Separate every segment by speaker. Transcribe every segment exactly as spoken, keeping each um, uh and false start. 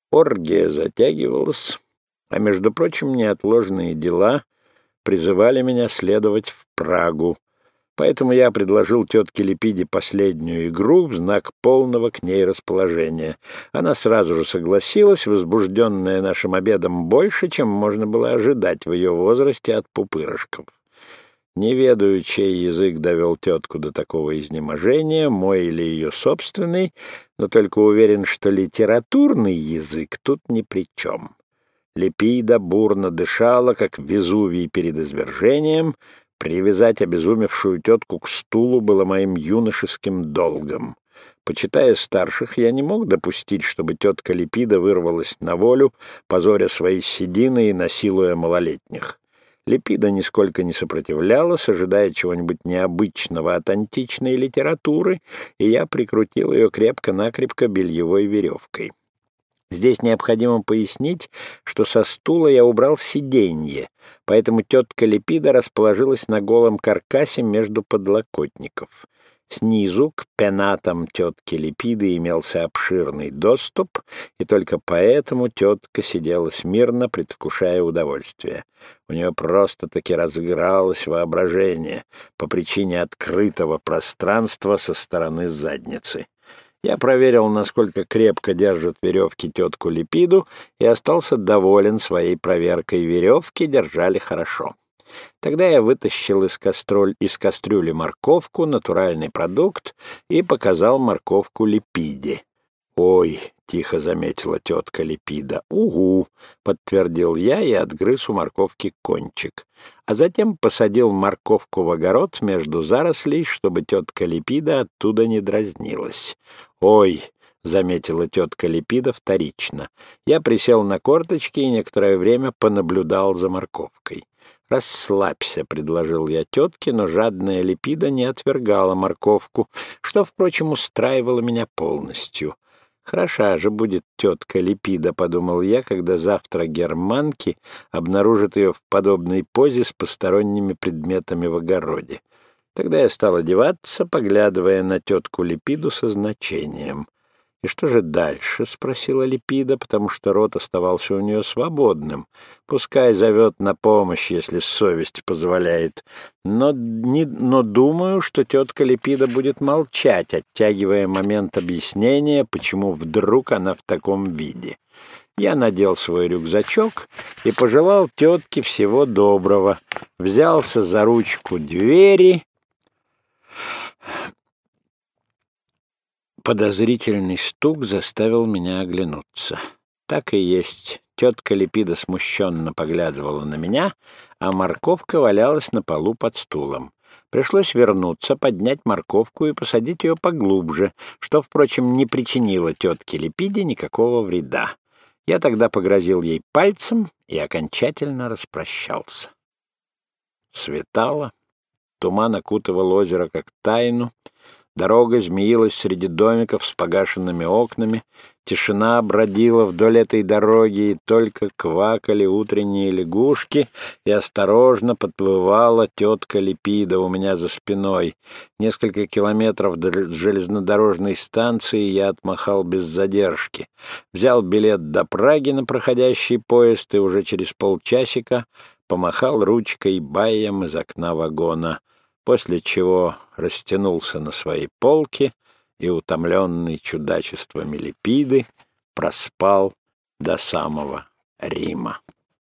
Speaker 1: Оргия затягивалась, а, между прочим, неотложные дела призывали меня следовать в Прагу. Поэтому я предложил тетке Лепиде последнюю игру в знак полного к ней расположения. Она сразу же согласилась, возбужденная нашим обедом больше, чем можно было ожидать в ее возрасте от пупырышков. Не ведаю, чей язык довел тетку до такого изнеможения, мой или ее собственный, но только уверен, что литературный язык тут ни при чем. Лепида бурно дышала, как Везувий перед извержением. Привязать обезумевшую тетку к стулу было моим юношеским долгом. Почитая старших, я не мог допустить, чтобы тетка Лепида вырвалась на волю, позоря свои седины и насилуя малолетних. Лепида нисколько не сопротивлялась, ожидая чего-нибудь необычного от античной литературы, и я прикрутил ее крепко-накрепко бельевой веревкой. Здесь необходимо пояснить, что со стула я убрал сиденье, поэтому тетка Лепида расположилась на голом каркасе между подлокотников. Снизу к пенатам тетки Лепиды имелся обширный доступ, и только поэтому тетка сидела смирно, предвкушая удовольствие. У нее просто-таки разыгралось воображение по причине открытого пространства со стороны задницы. Я проверил, насколько крепко держат веревки тетку Лепиду, и остался доволен своей проверкой. Веревки держали хорошо. Тогда я вытащил из, кастрюль, из кастрюли морковку, натуральный продукт, и показал морковку Лепиде. «Ой!» — тихо заметила тетка Лепида. «Угу!» — подтвердил я и отгрыз у морковки кончик. А затем посадил морковку в огород между зарослей, чтобы тетка Лепида оттуда не дразнилась. «Ой!» — заметила тетка Лепида вторично. Я присел на корточки и некоторое время понаблюдал за морковкой. «Расслабься», — предложил я тетке, но жадная Лепида не отвергала морковку, что, впрочем, устраивало меня полностью. «Хороша же будет тетка Лепида», — подумал я, когда завтра германки обнаружат ее в подобной позе с посторонними предметами в огороде. Тогда я стал одеваться, поглядывая на тетку Лепиду со значением. «И что же дальше?» — спросила Лепида, потому что рот оставался у нее свободным. «Пускай зовет на помощь, если совесть позволяет. Но, не, но думаю, что тетка Лепида будет молчать, оттягивая момент объяснения, почему вдруг она в таком виде». Я надел свой рюкзачок и пожелал тетке всего доброго. Взялся за ручку двери. Подозрительный стук заставил меня оглянуться. Так и есть. Тетка Лепида смущенно поглядывала на меня, а морковка валялась на полу под стулом. Пришлось вернуться, поднять морковку и посадить ее поглубже, что, впрочем, не причинило тетке Лепиде никакого вреда. Я тогда погрозил ей пальцем и окончательно распрощался. Светало, туман окутывал озеро как тайну, дорога змеилась среди домиков с погашенными окнами, тишина бродила вдоль этой дороги, и только квакали утренние лягушки, и осторожно подплывала тетка Лепида у меня за спиной. Несколько километров до железнодорожной станции я отмахал без задержки. Взял билет до Праги на проходящий поезд и уже через полчасика помахал ручкой баем из окна вагона, после чего растянулся на своей полке и, утомленный чудачествами Лепиды, проспал до самого Рима.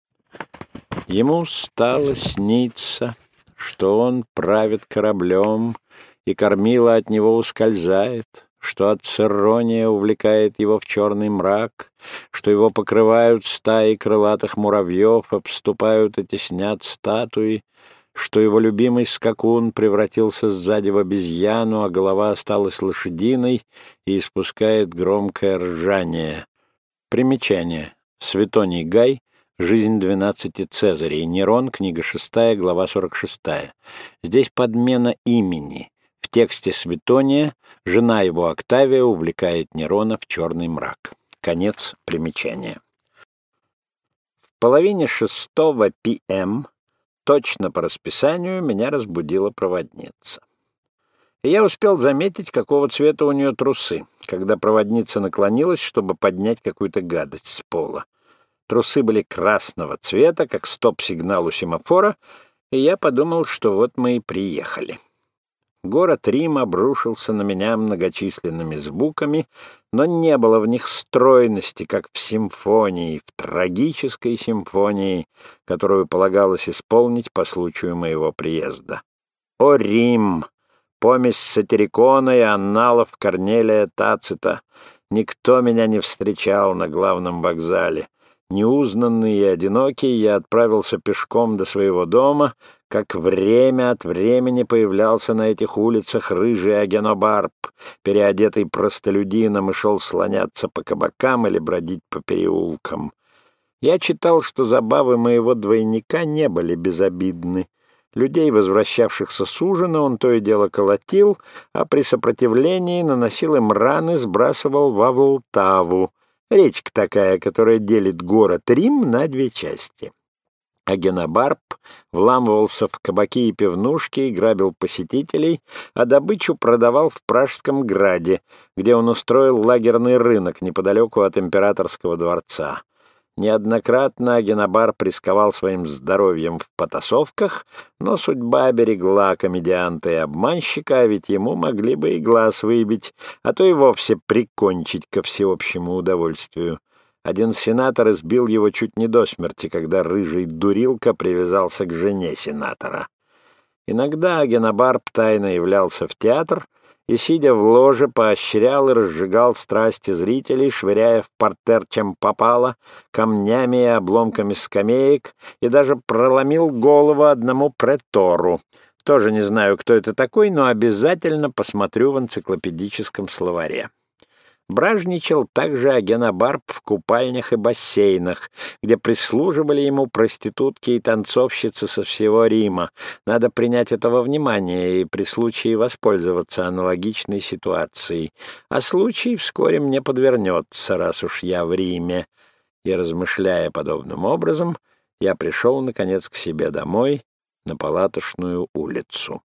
Speaker 1: Ему стало сниться, что он правит кораблем, и кормила от него ускользает, что отцерония увлекает его в черный мрак, что его покрывают стаи крылатых муравьев, обступают и теснят статуи, что его любимый скакун превратился сзади в обезьяну, а голова осталась лошадиной и испускает громкое ржание. Примечание. Светоний Гай. Жизнь двенадцати Цезарей. Нерон. Книга шестая, глава сорок шестая. Здесь подмена имени. В тексте Светония жена его Октавия увлекает Нерона в черный мрак. Конец примечания. В половине шестого пи эм точно по расписанию меня разбудила проводница. и я успел заметить, какого цвета у нее трусы, когда проводница наклонилась, чтобы поднять какую-то гадость с пола. Трусы были красного цвета, как стоп-сигнал у семафора, и я подумал, что вот мы и приехали. Город Рим обрушился на меня многочисленными звуками, но не было в них стройности, как в симфонии, в трагической симфонии, которую полагалось исполнить по случаю моего приезда. О, Рим! Помесь сатирикона и анналов Корнелия Тацита! Никто меня не встречал на главном вокзале. Неузнанный и одинокий, я отправился пешком до своего дома, как время от времени появлялся на этих улицах рыжий Агенобарб, переодетый простолюдином, и шел слоняться по кабакам или бродить по переулкам. Я читал, что забавы моего двойника не были безобидны. Людей, возвращавшихся с ужина, он то и дело колотил, а при сопротивлении наносил им раны, сбрасывал во Волтаву. Речка такая, которая делит город Рим на две части. Агенобарб вламывался в кабаки и пивнушки и грабил посетителей, а добычу продавал в Пражском граде, где он устроил лагерный рынок неподалеку от императорского дворца. Неоднократно Агенобарб рисковал своим здоровьем в потасовках, но судьба берегла комедианта и обманщика, а ведь ему могли бы и глаз выбить, а то и вовсе прикончить ко всеобщему удовольствию. Один сенатор избил его чуть не до смерти, когда рыжий дурилка привязался к жене сенатора. Иногда Агенобарб тайно являлся в театр и, сидя в ложе, поощрял и разжигал страсти зрителей, швыряя в партер чем попало, камнями и обломками скамеек, и даже проломил голову одному претору. Тоже не знаю, кто это такой, но обязательно посмотрю в энциклопедическом словаре. Бражничал также Агенобарб в купальнях и бассейнах, где прислуживали ему проститутки и танцовщицы со всего Рима. Надо принять это во внимание и при случае воспользоваться аналогичной ситуацией. А случай вскоре мне подвернется, раз уж я в Риме. И, размышляя подобным образом, я пришел, наконец, к себе домой на Палаточную улицу.